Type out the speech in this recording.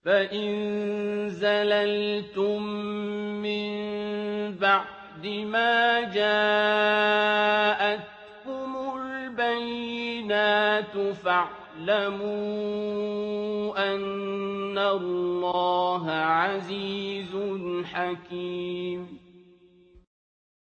فَإِن زَلَلْتُم مِّن بَعْدِ مَا جَاءَتْكُمُ الْبَيِّنَاتُ فَاعْلَمُوا أَنَّ اللَّهَ عَزِيزٌ حَكِيمٌ